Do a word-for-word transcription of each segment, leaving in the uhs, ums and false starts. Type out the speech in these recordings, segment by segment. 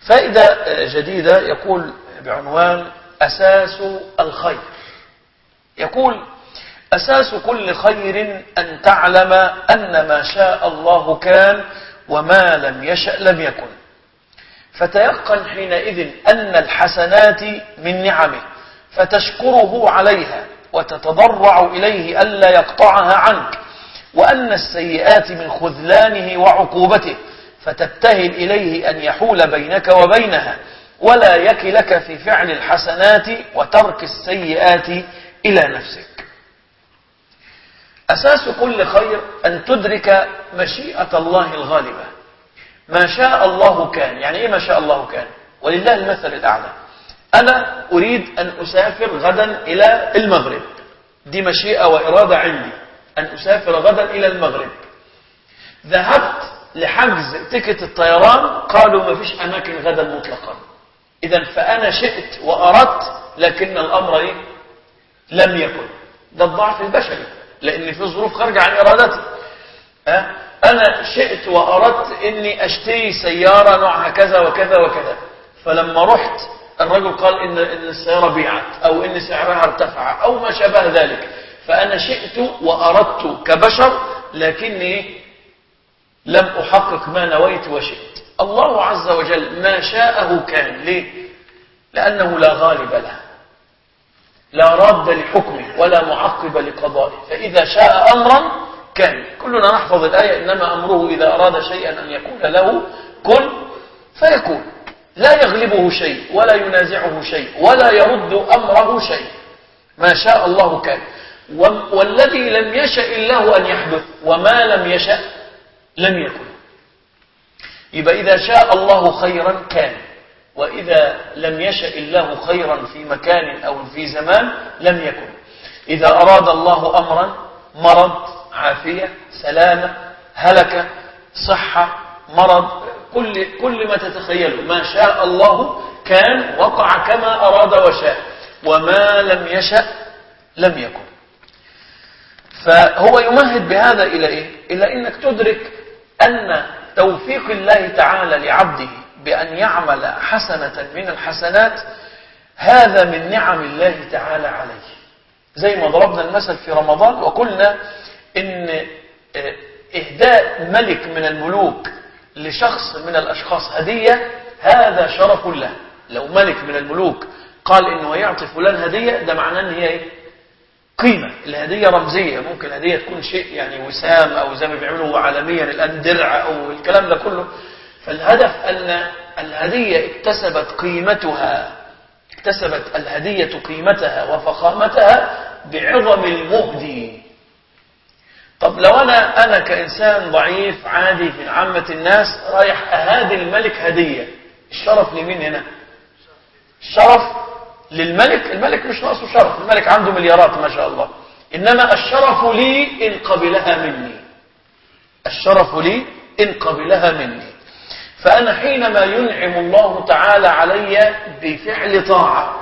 فائدة جديدة يقول بعنوان أساس الخير. يقول: أساس كل خير أن تعلم أن ما شاء الله كان وما لم يشأ لم يكن، فتيقن حينئذ أن الحسنات من نعمه فتشكره عليها وتتضرع إليه ألا يقطعها عنك، وأن السيئات من خذلانه وعقوبته فتبتهل إليه أن يحول بينك وبينها ولا يكلك في فعل الحسنات وترك السيئات إلى نفسك. أساس كل خير أن تدرك مشيئة الله الغالبة. ما شاء الله كان. يعني إيه ما شاء الله كان؟ ولله المثل الأعلى. أنا أريد أن أسافر غدا إلى المغرب، دي مشيئة وإرادة عندي أن أسافر غدا إلى المغرب. ذهبت لحجز تكت الطيران، قالوا ما فيش أماكن غدا مطلقا. إذن فأنا شئت وأردت لكن الأمر إيه؟ لم يكن. ده الضعف البشري، لأن في ظروف خارجة عن إرادتي. أه؟ أنا شئت وأردت إني أشتري سيارة نوعها كذا وكذا وكذا، فلما رحت الرجل قال إن السيارة بيعت أو إن سعرها ارتفع أو ما شابه ذلك، فأنا شئت وأردت كبشر لكني لم أحقق ما نويت وشئت. الله عز وجل ما شاءه كان. ليه؟ لأنه لا غالب له، لا راد لحكمه ولا معقب لقضائه، فإذا شاء أمرا كان. كلنا نحفظ الآية: إنما أمره إذا أراد شيئا أن يكون له كن فيكون. لا يغلبه شيء ولا ينازعه شيء ولا يرد أمره شيء. ما شاء الله كان. والذي لم يشأ الله أن يحدث وما لم يشأ لم يكن. يبقى إذا شاء الله خيرا كان، وإذا لم يشأ الله خيرا في مكان أو في زمان لم يكن. إذا أراد الله أمرا، مرض، عافية، سلامة، هلكة، صحة، مرض، كل كل ما تتخيله ما شاء الله كان، وقع كما أراد وشاء، وما لم يشأ لم يكن. فهو يمهد بهذا إلى إيه؟ إلى إنك تدرك أن توفيق الله تعالى لعبده بأن يعمل حسنة من الحسنات هذا من نعم الله تعالى عليه. زي ما ضربنا المثل في رمضان وقلنا إن إهداء ملك من الملوك لشخص من الأشخاص هدية هذا شرف له. لو ملك من الملوك قال إنه يعطي فلان هدية، ده معناه إن هي إيه؟ قيمة. الهدية رمزية، ممكن هدية تكون شيء يعني وسام أو زي ما بيعملوا عالميا الآن درع أو الكلام ده كله. فالهدف أن الهدية اكتسبت قيمتها، اكتسبت الهدية قيمتها وفخامتها بعظم المهدي. طب لو أنا أنا كإنسان ضعيف عادي في عامة الناس رايح أهادي الملك هدية، الشرف لمين هنا؟ الشرف للملك. الملك مش ناقصه شرف، الملك عنده مليارات ما شاء الله، إنما الشرف لي إن قبلها مني، الشرف لي إن قبلها مني. فأنا حينما ينعم الله تعالى علي بفعل طاعة،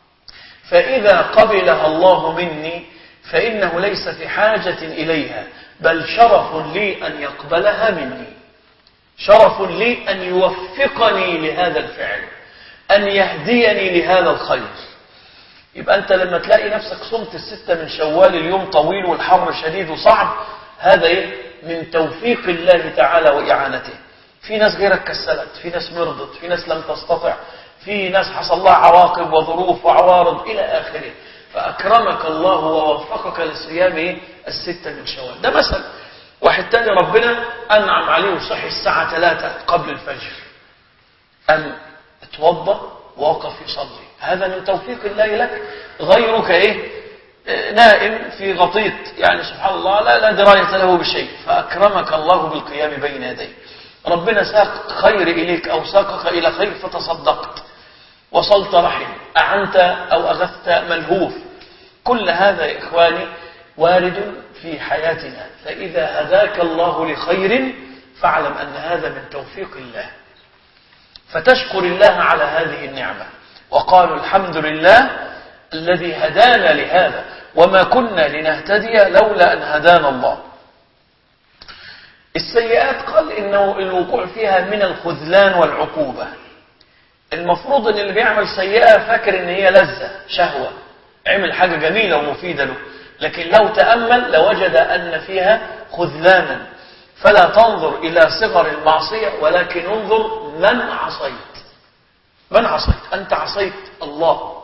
فإذا قبلها الله مني فإنه ليس في حاجة إليها، بل شرف لي أن يقبلها مني، شرف لي أن يوفقني لهذا الفعل، أن يهديني لهذا الخير. يبقى أنت لما تلاقي نفسك صمت الستة من شوال، اليوم طويل والحر شديد وصعب، هذا إيه؟ من توفيق الله تعالى وإعانته. في ناس غيرك كسلت، في ناس مرضت، في ناس لم تستطع، في ناس حصل لها عواقب وظروف وعوارض إلى آخره، فأكرمك الله ووفقك لصيام الستة من شوال. ده مثل. واحد تاني ربنا أنعم عليه وصحي الساعة ثلاثة قبل الفجر، أن اتوضى ووقف يصلي، هذا من توفيق الله لك. غيرك إيه؟ نائم في غطيط، يعني سبحان الله لا لا دراية له بشيء، فأكرمك الله بالقيام بين يديه. ربنا ساق خير إليك أو ساقك إلى خير فتصدقت، وصلت رحم، أعنت أو أغثت ملهوف. كل هذا يا إخواني وارد في حياتنا. فإذا هداك الله لخير فاعلم أن هذا من توفيق الله، فتشكر الله على هذه النعمة. وقالوا الحمد لله الذي هدانا لهذا وما كنا لنهتدي لولا أن هدانا الله. السيئات قال إنه الوقوع فيها من الخذلان والعقوبة. المفروض ان اللي بيعمل سيئة فاكر ان هي لذة شهوة، عمل حاجة جميلة ومفيدة له، لكن لو تأمل لوجد أن فيها خذلانا. فلا تنظر إلى صغر المعصية، ولكن انظر من عصيت. من عصيت؟ أنت عصيت الله،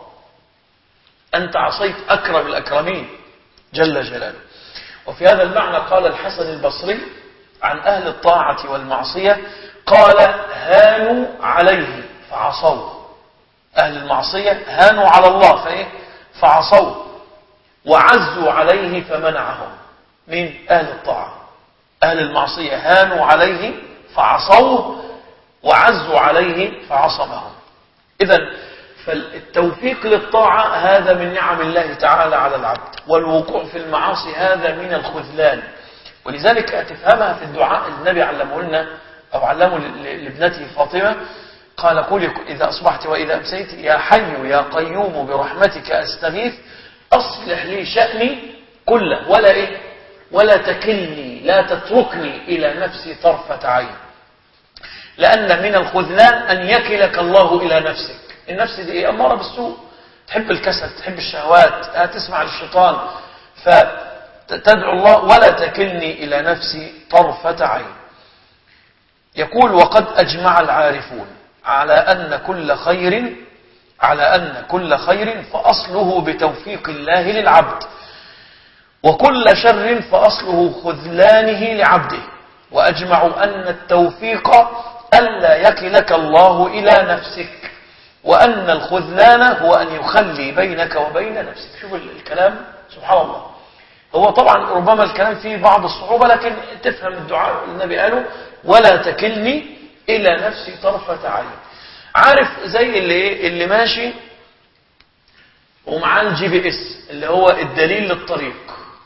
أنت عصيت أكرم الأكرمين جل جلاله. وفي هذا المعنى قال الحسن البصري عن أهل الطاعة والمعصية، قال هانوا عليه فعصوا. أهل المعصية هانوا على الله فإيه؟ فعصوا، وعزوا عليه فمنعهم. من أهل الطاعة؟ أهل المعصية هانوا عليه فعصوا، وعزوا عليه فعصمهم. إذن فالتوفيق للطاعة هذا من نعم الله تعالى على العبد، والوقوع في المعاصي هذا من الخذلان. ولذلك تفهمها في الدعاء النبي علمه لنا أو علمه لابنته فاطمة، قال قولي إذا أصبحت وإذا أمسيت يا حي يا قيوم برحمتك أستغيث أصلح لي شأني كله ولا إيه ولا تكلني، لا تتركني إلى نفسي طرفة عين. لأن من الخذلان أن يكلك الله إلى نفسك. النفس دي إيه؟ أمارة بالسوء، تحب الكسل، تحب الشهوات، تسمع للشيطان، فتدعو الله ولا تكلني إلى نفسي طرفة عين. يقول وقد أجمع العارفون على أن كل خير على أن كل خير فأصله بتوفيق الله للعبد، وكل شر فأصله خذلانه لعبده. وأجمعوا أن التوفيق ألا يكلك الله إلى نفسك، وأن الخذلان هو أن يخلي بينك وبين نفسك. شوف الكلام سبحان الله. هو طبعا ربما الكلام فيه بعض الصعوبة، لكن تفهم الدعاء النبي قاله ولا تكلني إلى نفسي طرفة عين. عارف زي اللي اللي ماشي ومعاه الجي بي اس اللي هو الدليل للطريق،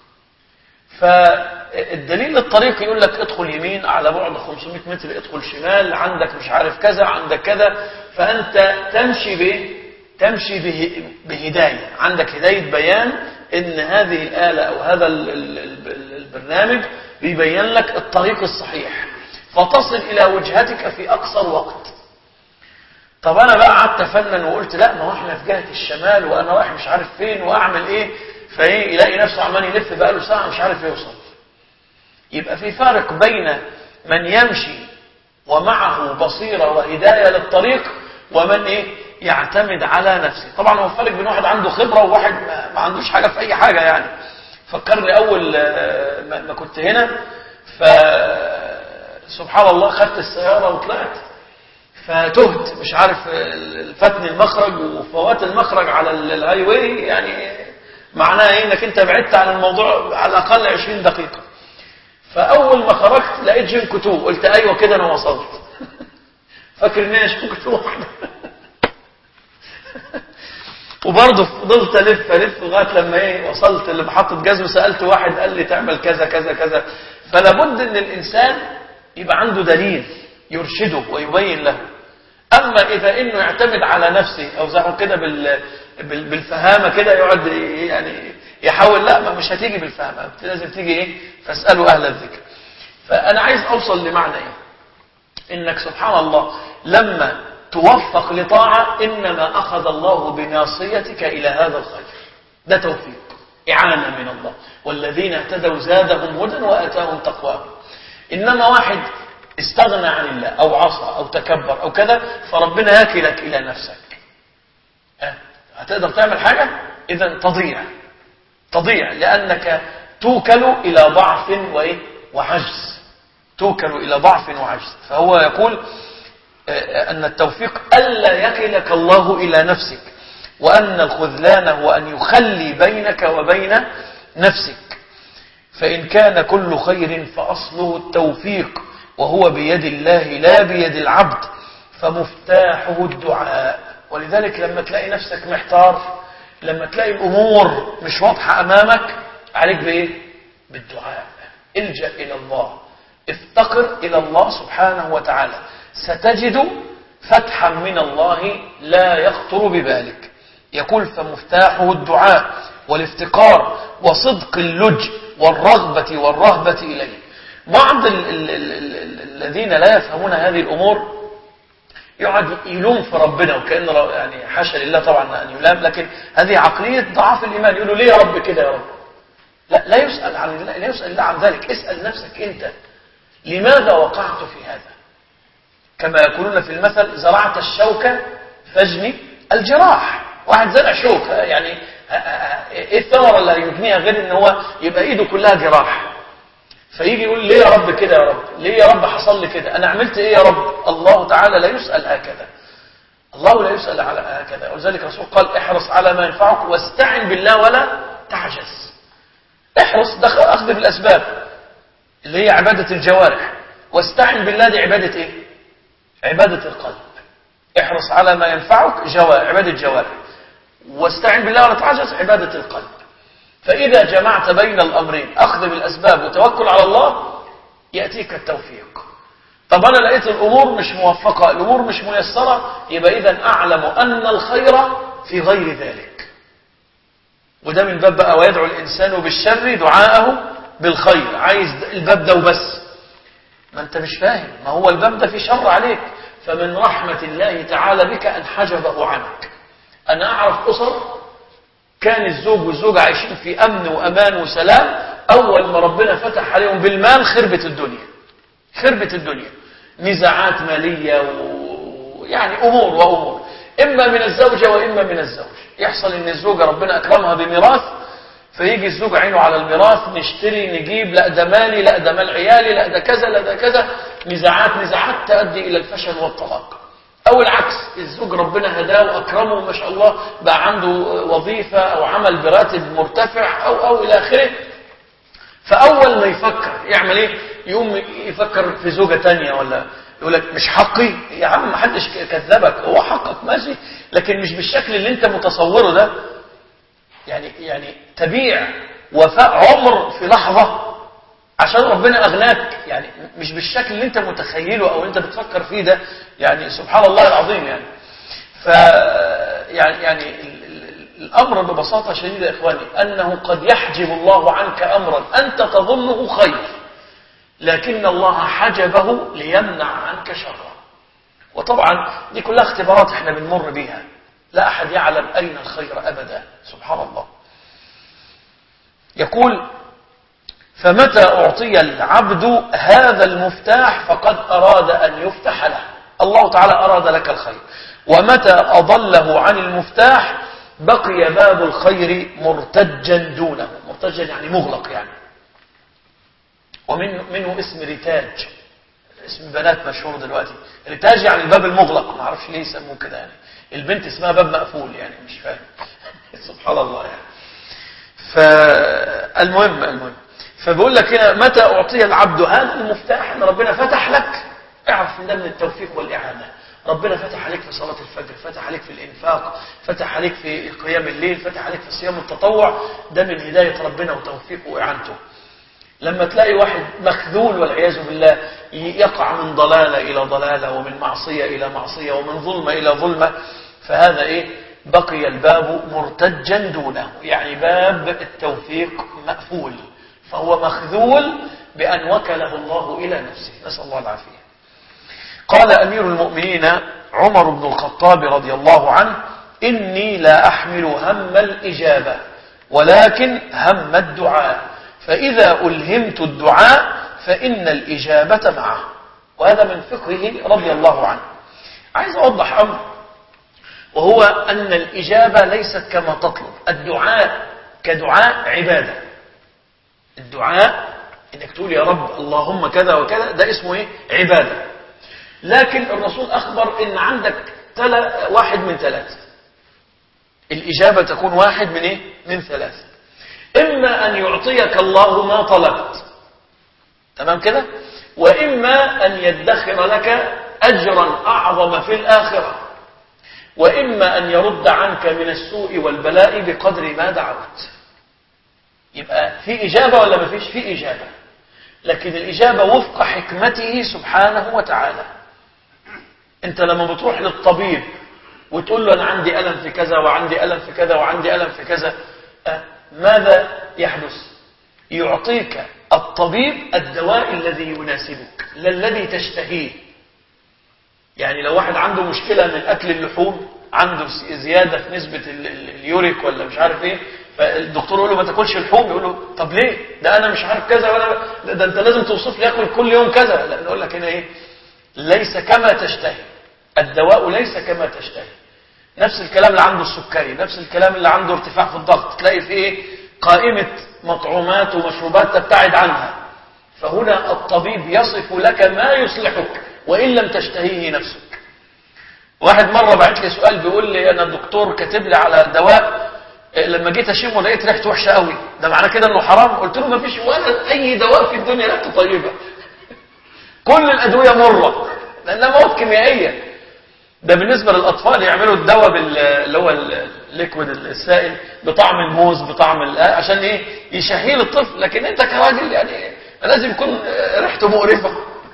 فالدليل للطريق يقول لك ادخل يمين على بعد خمسمائة متر، ادخل شمال، عندك مش عارف كذا، عندك كذا. فأنت تمشي به تمشي به بهداية، عندك هداية بيان ان هذه الآلة او هذا البرنامج بيبين لك الطريق الصحيح، فتصل الى وجهتك في اقصر وقت. طب انا بقى قعدت افنن وقلت لا، ما هو احنا في جهة الشمال وانا رايح مش عارف فين واعمل ايه، فايه يلاقي نفسه عمال يلف بقى له ساعة مش عارف يوصل. يبقى في فارق بين من يمشي ومعه بصيرة وهداية للطريق ومن ايه يعتمد على نفسه. طبعا هو فرق بين واحد عنده خبرة وواحد ما عندوش حاجة في اي حاجة. يعني فكرني اول ما كنت هنا، فسبحان الله خدت السيارة وطلعت، فتهت مش عارف فاتني المخرج وفوات المخرج على الهاي واي. يعني معناه ايه؟ انك انت بعدت عن الموضوع على الاقل عشرين دقيقة. فاول ما خرجت لقيت جنكتو، قلت ايوه كده انا وصلت. فاكر ان هي جنكتو واحدة. وبرضه فضلت الف الف لغايه لما ايه وصلت لمحطه جزم، سالت واحد قال لي تعمل كذا كذا كذا. فلا بد ان الانسان يبقى عنده دليل يرشده ويبين له. اما اذا انه يعتمد على نفسه او زي كده بال بالفهامه كده يقعد يعني يحاول، لا ما مش هتيجي بالفهامه، لازم تيجي ايه فاسالوا اهل الذكر. فانا عايز اوصل لمعنى ايه، انك سبحان الله لما توفق لطاعة إنما أخذ الله بناصيتك إلى هذا الخير. ده توفيق، إعانة من الله. والذين اهتدوا زادهم هدى وآتاهم تقواهم. إنما واحد استغنى عن الله أو عصى أو تكبر أو كذا، فربنا يكلك إلى نفسك. هتقدر تعمل حاجة؟ إذن تضيع تضيع لأنك توكل إلى ضعف وإيه وعجز. توكل إلى ضعف وعجز. فهو يقول أن التوفيق ألا يكلك الله إلى نفسك، وأن الخذلان هو أن يخلي بينك وبين نفسك. فإن كان كل خير فأصله التوفيق، وهو بيد الله لا بيد العبد، فمفتاحه الدعاء. ولذلك لما تلاقي نفسك محتار، لما تلاقي الأمور مش واضحة أمامك، عليك بإيه؟ بالدعاء. الجأ إلى الله، افتقر إلى الله سبحانه وتعالى، ستجد فتحا من الله لا يخطر ببالك. يقول فمفتاحه الدعاء والافتقار وصدق اللجء والرغبة والرهبة إليه. بعض ال ال ال ال الذين لا يفهمون هذه الأمور يقعد يلوم في ربنا، وكأن يعني حاشا لله طبعا أن يلام، لكن هذه عقلية ضعاف الإيمان. يقولوا ليه يا رب كده يا رب؟ لا لا يسأل عن الله، لا يسأل الله عن ذلك. اسأل نفسك أنت، لماذا وقعت في هذا؟ كما يقولون في المثل: زرعت الشوكة فاجني الجراح. واحد زرع شوكة، يعني ايه الثمرة اللي هيجنيها غير ان هو يبقى ايده كلها جراح؟ فيجي يقول ليه يا رب كده يا رب؟ ليه يا رب حصل لي كده؟ انا عملت ايه يا رب؟ الله تعالى لا يسأل هكذا، الله لا يسأل على هكذا. ولذلك الرسول قال: احرص على ما ينفعك واستعن بالله ولا تعجز. احرص، دخل اخذ بالاسباب اللي هي عبادة الجوارح، واستعن بالله دي عبادة ايه؟ عبادة القلب. احرص على ما ينفعك جوارح، عبادة الجوارح، واستعن بالله ولا تعجز، عبادة القلب. فإذا جمعت بين الأمرين، أخذ بالأسباب وتوكل على الله، يأتيك التوفيق. طب أنا لقيت الأمور مش موفقة، الأمور مش ميسرة، يبقى إذن أعلم أن الخير في غير ذلك. وده من باب بقى: ويدعو الإنسان بالشر دعاءه بالخير. عايز الباب ده وبس، ما أنت مش فاهم، ما هو الباب ده في شر عليك. فمن رحمة الله تعالى بك أن حجبه عنك. أنا أعرف أسر كان الزوج والزوجة عايشين في أمن وأمان وسلام، أول ما ربنا فتح عليهم بالمال خربت الدنيا، خربت الدنيا، نزاعات مالية ويعني أمور وأمور، إما من الزوجة وإما من الزوج. يحصل إن الزوجة ربنا أكرمها بميراث، فيجي الزوج عينه على الميراث، نشتري نجيب، لا ده مالي، لا ده مال عيالي، لا ده كذا، لا ده كذا، نزاعات نزاعات تؤدي إلى الفشل والطلاق. أو العكس، الزوج ربنا هداه وأكرمه ما شاء الله، بقى عنده وظيفة أو عمل براتب مرتفع أو أو إلى آخره، فأول ما يفكر يعمل إيه؟ يقوم يفكر في زوجة تانية، ولا يقول لك مش حقي. يا عم ما حدش كذبك، هو حقك ماشي، لكن مش بالشكل اللي أنت متصوره ده. يعني يعني تبيع وفاء عمر في لحظة عشان ربنا أغناك، يعني مش بالشكل اللي أنت متخيله أو أنت بتفكر فيه ده. يعني سبحان الله العظيم. يعني ف يعني يعني الأمر ببساطة شديدة يا إخواني، أنه قد يحجب الله عنك أمرا أنت تظنه خير، لكن الله حجبه ليمنع عنك شره. وطبعا دي كلها اختبارات احنا بنمر بيها، لا أحد يعلم أين الخير أبدا، سبحان الله. يقول: فمتى أعطي العبد هذا المفتاح فقد أراد أن يفتح له. الله تعالى أراد لك الخير. ومتى أضله عن المفتاح بقي باب الخير مرتجا دونه. مرتجا يعني مغلق يعني. ومنه منه اسم رتاج، اسم بنات مشهور دلوقتي. رتاج يعني الباب المغلق، ما اعرفش ليه يسموه كده، يعني البنت اسمها باب مقفول، يعني مش فاهم. سبحان الله. يعني فالمهم المهم فبقول لك هنا: متى أعطي العبد هذا المفتاح، ان ربنا فتح لك، اعرف ان ده من التوفيق والإعانة. ربنا فتح عليك في صلاة الفجر، فتح عليك في الإنفاق، فتح عليك في قيام الليل، فتح عليك في صيام التطوع، ده من هداية ربنا وتوفيقه وإعانته. لما تلاقي واحد مخذول والعياذ بالله يقع من ضلالة إلى ضلالة، ومن معصية إلى معصية، ومن ظلمة إلى ظلمة، فهذا إيه؟ بقي الباب مرتجا دونه، يعني باب التوفيق مقفول، فهو مخذول بأن وكله الله إلى نفسه، نسأل الله العافية. قال أمير المؤمنين عمر بن الخطاب رضي الله عنه: إني لا أحمل هم الإجابة ولكن هم الدعاء، فإذا ألهمت الدعاء فإن الإجابة معه. وهذا من فقهه رضي الله عنه. عايز أوضح أمر، وهو أن الإجابة ليست كما تطلب. الدعاء كدعاء عبادة. الدعاء إنك تقول يا رب اللهم كذا وكذا، ده اسمه إيه؟ عبادة. لكن الرسول أخبر إن عندك تل... واحد من ثلاثة. الإجابة تكون واحد من إيه؟ من ثلاثة. إما أن يعطيك الله ما طلبت، تمام كده؟ وإما أن يدخر لك أجرا أعظم في الآخرة، وإما أن يرد عنك من السوء والبلاء بقدر ما دعوت. يبقى في إجابة ولا ما فيش؟ في إجابة، لكن الإجابة وفق حكمته سبحانه وتعالى. أنت لما بتروح للطبيب وتقول له أنا عندي ألم في كذا وعندي ألم في كذا وعندي ألم في كذا، أه ماذا يحدث؟ يعطيك الطبيب الدواء الذي يناسبك، لا الذي تشتهيه. يعني لو واحد عنده مشكلة من أكل اللحوم، عنده زيادة في نسبة اليوريك ولا مش عارف ايه، فالدكتور يقول له ما تاكلش لحوم، يقول له طب ليه؟ ده انا مش عارف كذا، ولا ده انت لازم توصف لي اكل كل يوم كذا. لا، نقول لك هنا ايه؟ ليس كما تشتهي، الدواء ليس كما تشتهي. نفس الكلام اللي عنده السكري، نفس الكلام اللي عنده ارتفاع في الضغط، تلاقي في ايه؟ قائمة مطعومات ومشروبات تبتعد عنها. فهنا الطبيب يصف لك ما يصلحك وإن لم تشتهيه نفسك. واحد مرة بعت لي سؤال بيقول لي أنا الدكتور كاتب لي على دواء، لما جيت أشمه لقيت ريحته وحشة قوي، ده معناه كده إنه حرام؟ قلت له ما فيش ولا أي دواء في الدنيا ريحته طيبة، كل الأدوية مرة لأنها مواد كيميائية. ده بالنسبة للأطفال يعملوا الدواء اللي هو الليكويد السائل بطعم الموز بطعم عشان إيه؟ يشهيه للطفل، لكن أنت كراجل يعني لازم يكون ريحته مقرفة.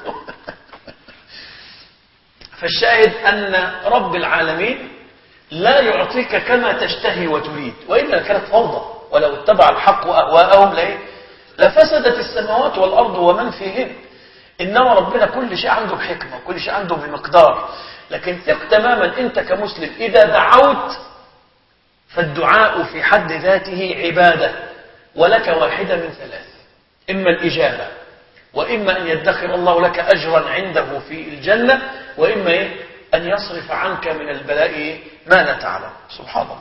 فالشاهد أن رب العالمين لا يعطيك كما تشتهي وتريد، وإلا كانت فوضى، ولو اتبع الحق أهواءهم لفسدت السماوات والأرض ومن فيهن. إنما ربنا كل شيء عنده بحكمة وكل شيء عنده بمقدار. لكن ثق تماما أنت كمسلم إذا دعوت فالدعاء في حد ذاته عبادة، ولك واحدة من ثلاث: إما الإجابة، وإما أن يدخر الله لك أجرا عنده في الجنة، وإما إيه؟ أن يصرف عنك من البلاء ما لا تعلم. سبحان الله.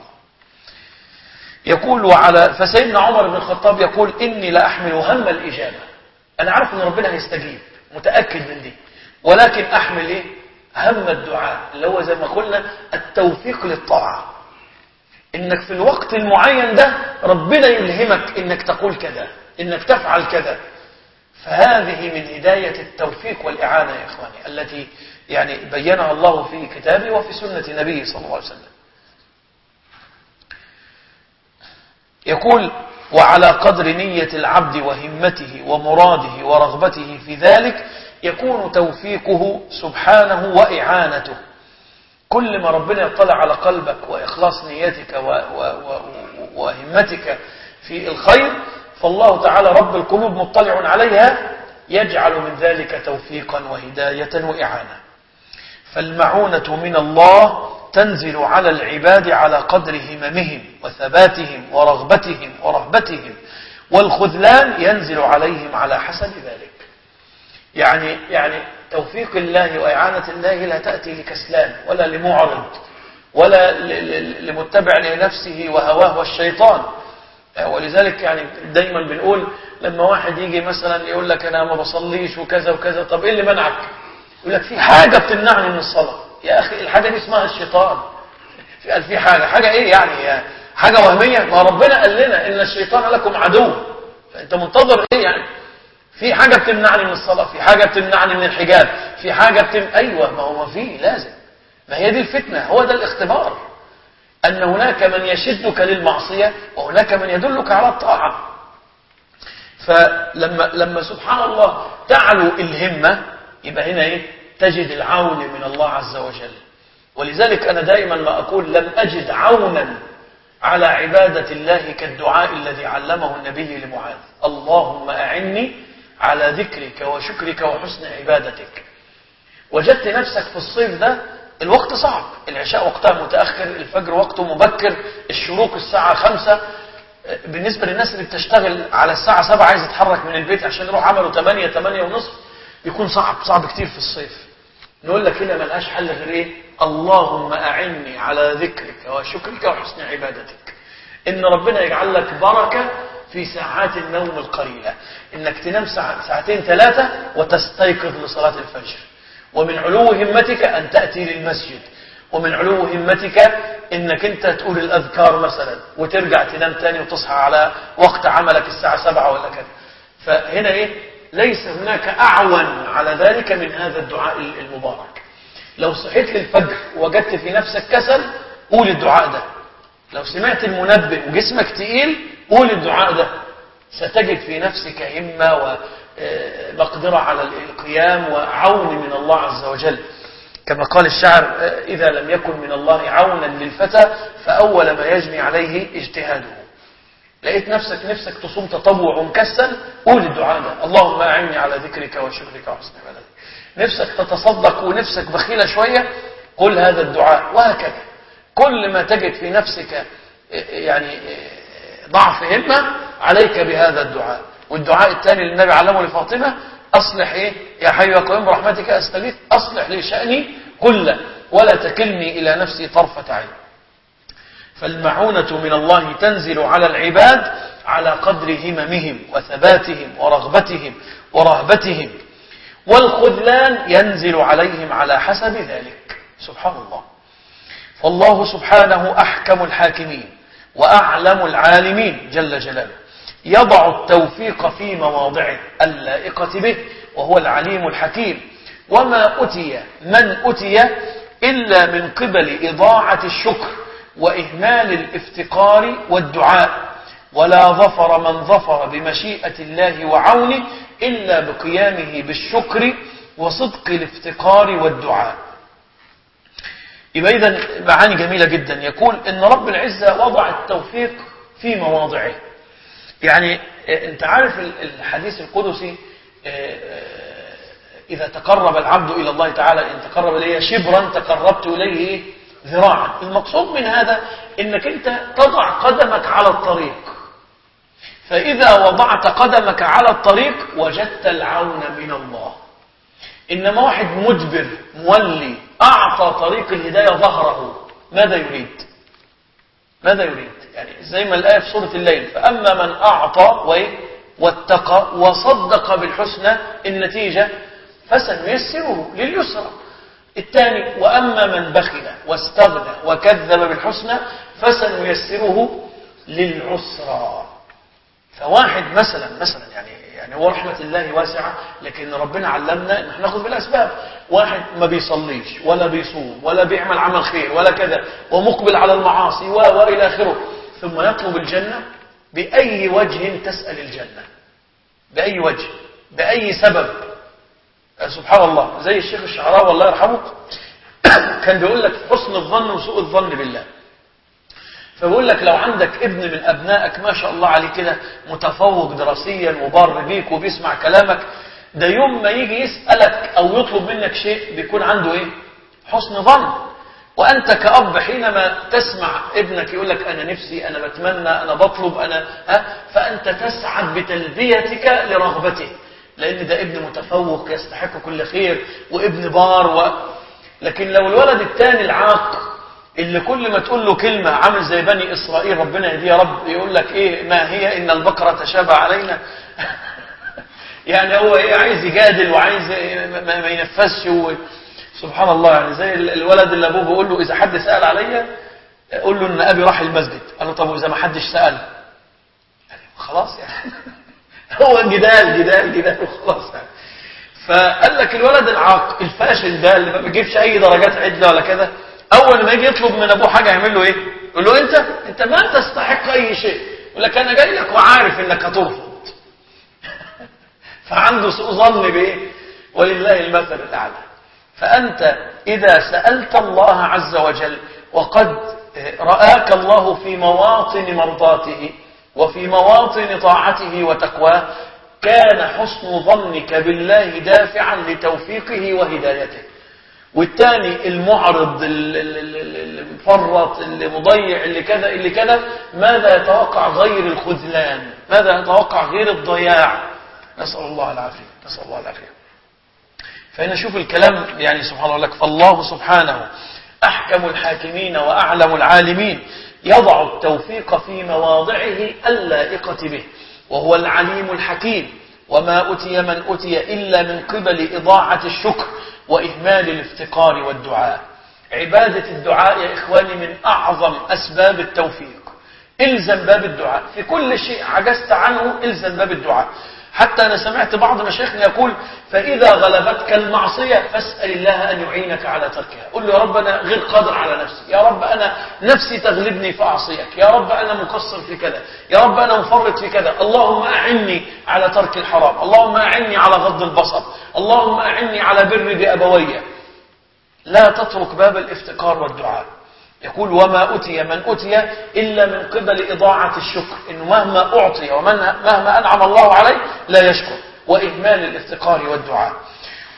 يقول وعلى فسيدنا عمر بن الخطاب يقول إني لا أحمل هم الإجابة، أنا عارف أن ربنا هيستجيب، متأكد من دي، ولكن أحمل إيه؟ هم الدعاء، اللي هو زي ما قلنا التوفيق للطاعة، إنك في الوقت المعين ده ربنا يلهمك إنك تقول كذا، إنك تفعل كذا. فهذه من هداية التوفيق والإعانة يا إخواني التي يعني بينها الله في كتابه وفي سنة نبيه صلى الله عليه وسلم. يقول وعلى قدر نية العبد وهمته ومراده ورغبته في ذلك يكون توفيقه سبحانه وإعانته. كل ما ربنا يطلع على قلبك وإخلاص نيتك وهمتك في الخير، فالله تعالى رب القلوب مطلع عليها، يجعل من ذلك توفيقا وهداية وإعانة. فالمعونة من الله تنزل على العباد على قدر هممهم وثباتهم ورغبتهم ورهبتهم، والخذلان ينزل عليهم على حسب ذلك. يعني يعني توفيق الله وإعانة الله لا تأتي لكسلان ولا لمعرض ولا لمتبع لنفسه وهواه والشيطان. ولذلك يعني دايما بنقول لما واحد يجي مثلا يقول لك أنا ما بصليش وكذا وكذا، طب إيه اللي منعك؟ يقول لك في حاجة بتمنعني من الصلاة. يا أخي الحاجة دي اسمها الشيطان. قال في حاجة حاجة إيه يعني؟ حاجة وهمية؟ ما ربنا قال لنا إن الشيطان لكم عدو، فأنت منتظر إيه يعني؟ في حاجة بتمنعني من الصلاة، في حاجة بتمنعني من الحجاب، في حاجة بتم أيوة ما هو ما فيه لازم، ما هي دي الفتنة، هو ده الاختبار، أن هناك من يشدك للمعصية وهناك من يدلك على الطاعة. فلما لما سبحان الله تعلو الهمة يبقى هنا إيه؟ تجد العون من الله عز وجل. ولذلك أنا دائما ما أقول لم أجد عونا على عبادة الله كالدعاء الذي علمه النبي لمعاذ: اللهم أعني على ذكرك وشكرك وحسن عبادتك. وجدت نفسك في الصيف ده الوقت صعب، العشاء وقتها متأخر، الفجر وقته مبكر، الشروق الساعة خمسة، بالنسبة للناس اللي بتشتغل على الساعة سبعة عايز يتحرك من البيت عشان يروح عمله ثمانية ثمانية ونصف، يكون صعب صعب كتير في الصيف. نقول لك هنا ملهاش حل غير ايه؟ اللهم أعني على ذكرك وشكرك وحسن عبادتك. إن ربنا يجعل لك بركة في ساعات النوم القليلة، إنك تنام ساعتين ثلاثة وتستيقظ لصلاة الفجر. ومن علو همتك أن تأتي للمسجد، ومن علو همتك إنك أنت تقول الأذكار مثلا وترجع تنام تاني وتصحى على وقت عملك الساعة سبعة ولا كذا. فهنا إيه؟ ليس هناك أعون على ذلك من هذا الدعاء المبارك. لو صحيت للفجر وجدت في نفسك كسل قول الدعاء ده. لو سمعت المنبه وجسمك تقيل قول الدعاء ده، ستجد في نفسك همة ومقدرة على القيام وعون من الله عز وجل. كما قال الشاعر: إذا لم يكن من الله عونا للفتى فأول ما يجني عليه اجتهاده. لقيت نفسك نفسك تصوم تطوع ومكسل قول الدعاء ده: اللهم أعني على ذكرك وشكرك وحسن عبادتك. نفسك تتصدق ونفسك بخيلة شوية، قل هذا الدعاء. وهكذا كل ما تجد في نفسك يعني ضعف همة عليك بهذا الدعاء. والدعاء الثاني اللي النبي علمه لفاطمة: أصلح إيه يا حي يا قيوم برحمتك أستغيث، أصلح لي شأني كله ولا تكلني إلى نفسي طرفة عين. فالمعونة من الله تنزل على العباد على قدر هممهم وثباتهم ورغبتهم ورهبتهم، والخذلان ينزل عليهم على حسب ذلك. سبحان الله. فالله سبحانه أحكم الحاكمين وأعلم العالمين جل جلاله، يضع التوفيق في مواضعه اللائقة به، وهو العليم الحكيم. وما أتي من أتي إلا من قبل إضاعة الشكر وإهمال الافتقار والدعاء، ولا ظفر من ظفر بمشيئة الله وعونه إلا بقيامه بالشكر وصدق الافتقار والدعاء. يبقى إذن معاني جميلة جدا. يقول إن رب العزة وضع التوفيق في مواضعه. يعني أنت عارف الحديث القدسي: إذا تقرب العبد إلى الله تعالى إن تقرب إليه شبرا تقربت إليه ذراعا. المقصود من هذا إنك أنت تضع قدمك على الطريق، فإذا وضعت قدمك على الطريق وجدت العون من الله. إنما واحد مدبر مولي أعطى طريق الهداية ظهره، ماذا يريد؟ ماذا يريد؟ يعني زي ما الآية في سورة الليل: فأما من أعطى واتقى وصدق بالحسنى النتيجة فسنيسره لليسرى. الثاني: وأما من بخل واستغنى وكذب بالحسنى فسنيسره للعسرى. فواحد مثلا مثلا يعني يعني هو رحمة الله واسعة، لكن ربنا علمنا ان احنا ناخذ بالاسباب. واحد ما بيصليش ولا بيصوم ولا بيعمل عمل خير ولا كذا، ومقبل على المعاصي و والى اخره، ثم يطلب الجنة. بأي وجه تسأل الجنة؟ بأي وجه؟ بأي سبب؟ سبحان الله. زي الشيخ الشعراوي الله يرحمه كان بيقول لك حسن الظن وسوء الظن بالله. فبقول لك لو عندك ابن من أبنائك ما شاء الله عليه كده متفوق دراسيا وبار بيك وبيسمع كلامك، ده يوم ما يجي يسألك أو يطلب منك شيء بيكون عنده إيه؟ حسن ظن. وأنت كأب حينما تسمع ابنك يقول لك أنا نفسي، أنا بتمنى، أنا بطلب، أنا ها، فأنت تسعد بتلبيتك لرغبته، لأن ده ابن متفوق يستحق كل خير وابن بار و... لكن لو الولد الثاني العاق اللي كل ما تقول له كلمة عامل زي بني إسرائيل ربنا يهديه يا رب، يقول لك إيه؟ ما هي إن البقرة تشابه علينا يعني هو إيه؟ عايز يجادل وعايز ما, ما ينفذش و... سبحان الله. يعني زي الولد اللي أبوه بيقول له إذا حد سأل عليا قول له إن أبي راح المسجد. قال له طب وإذا ما حدش سأل؟ يعني خلاص يعني هو جدال جدال جدال وخلاص يعني. فقال لك الولد العاق الفاشل ده اللي ما بيجيبش أي درجات عدلة ولا كده، أول ما يجي يطلب من أبوه حاجة يعمل له إيه؟ يقول له أنت أنت ما تستحق أي شيء. يقول لك أنا جاي لك وعارف إنك هترفض فعنده سوء ظن بإيه؟ ولله المثل الأعلى. فأنت إذا سألت الله عز وجل وقد رآك الله في مواطن مرضاته وفي مواطن طاعته وتقواه، كان حسن ظنك بالله دافعا لتوفيقه وهدايته. والثاني المعرض المفرط اللي مضيع اللي كذا اللي كذا، ماذا يتوقع غير الخذلان؟ ماذا يتوقع غير الضياع؟ نسأل الله العافية، نسأل الله العافية. فهنا شوف الكلام يعني سبحان الله لك. فالله سبحانه أحكم الحاكمين وأعلم العالمين، يضع التوفيق في مواضعه اللائقة به، وهو العليم الحكيم. وما أتي من أتي إلا من قبل إضاعة الشكر وإهمال الافتقار والدعاء. عبادة الدعاء يا إخواني من أعظم أسباب التوفيق. إلزم باب الدعاء في كل شيء عجزت عنه، إلزم باب الدعاء. حتى أنا سمعت بعض مشايخنا يقول فإذا غلبتك المعصية فاسأل الله أن يعينك على تركها. قل له يا رب أنا غير قادر على نفسي، يا رب أنا نفسي تغلبني فأعصيك، يا رب أنا مقصر في كذا، يا رب أنا مفرط في كذا، اللهم أعني على ترك الحرام، اللهم أعني على غض البصر، اللهم أعني على بر بأبوي. لا تترك باب الافتقار والدعاء. يقول وما أتي من أتي إلا من قبل إضاعة الشكر، إنه مهما أعطي ومهما أنعم الله عليه لا يشكر، وإهمال الافتقار والدعاء.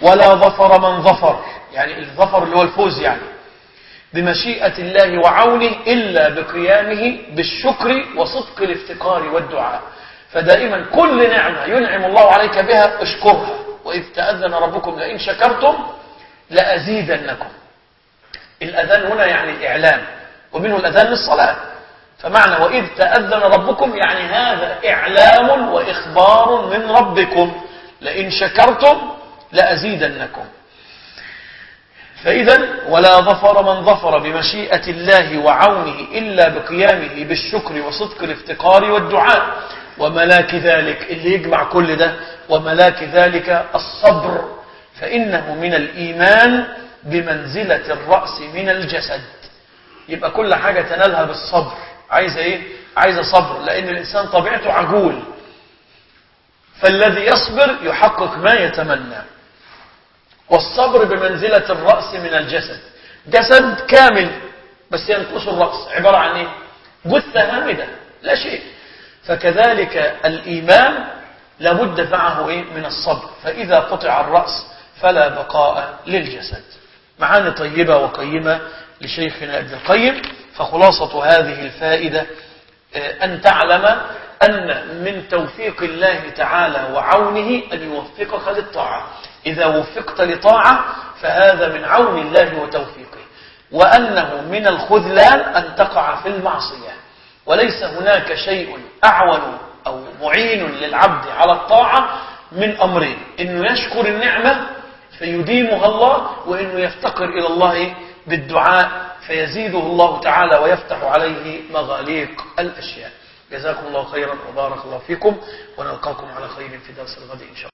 ولا ظفر من ظفر، يعني الظفر اللي هو الفوز يعني، بمشيئة الله وعونه إلا بقيامه بالشكر وصدق الافتقار والدعاء. فدائما كل نعمة ينعم الله عليك بها اشكرها. وإذ تأذن ربكم لئن شكرتم لأزيدنكم. الأذان هنا يعني الإعلام، ومنه الأذان للصلاة. فمعنى وإذ تأذن ربكم يعني هذا إعلام وإخبار من ربكم، لئن شكرتم لأزيدنكم. فإذا ولا ظفر من ظفر بمشيئة الله وعونه إلا بقيامه بالشكر وصدق الافتقار والدعاء. وملاك ذلك اللي يجمع كل ده، وملاك ذلك الصبر، فإنه من الإيمان بمنزلة الرأس من الجسد. يبقى كل حاجة تنالها بالصبر. عايزة إيه؟ عايزة صبر، لأن الإنسان طبيعته عجول، فالذي يصبر يحقق ما يتمنى. والصبر بمنزلة الرأس من الجسد. جسد كامل بس ينقص الرأس، عبارة عن إيه؟ جثة هامدة لا شيء. فكذلك الإيمان لابد معه إيه؟ من الصبر. فإذا قطع الرأس فلا بقاء للجسد. معاني طيبة وقيمة لشيخنا ابن القيم. فخلاصة هذه الفائدة أن تعلم أن من توفيق الله تعالى وعونه أن يوفقك للطاعة. إذا وفقت لطاعة فهذا من عون الله وتوفيقه، وأنه من الخذلان أن تقع في المعصية. وليس هناك شيء أعون أو معين للعبد على الطاعة من أمرين: إنه يشكر النعمة فيديمها الله، وإنه يفتقر إلى الله بالدعاء فيزيده الله تعالى ويفتح عليه مغاليق الأشياء. جزاكم الله خيرا وبارك الله فيكم، ونلقاكم على خير في درس الغد إن شاء الله.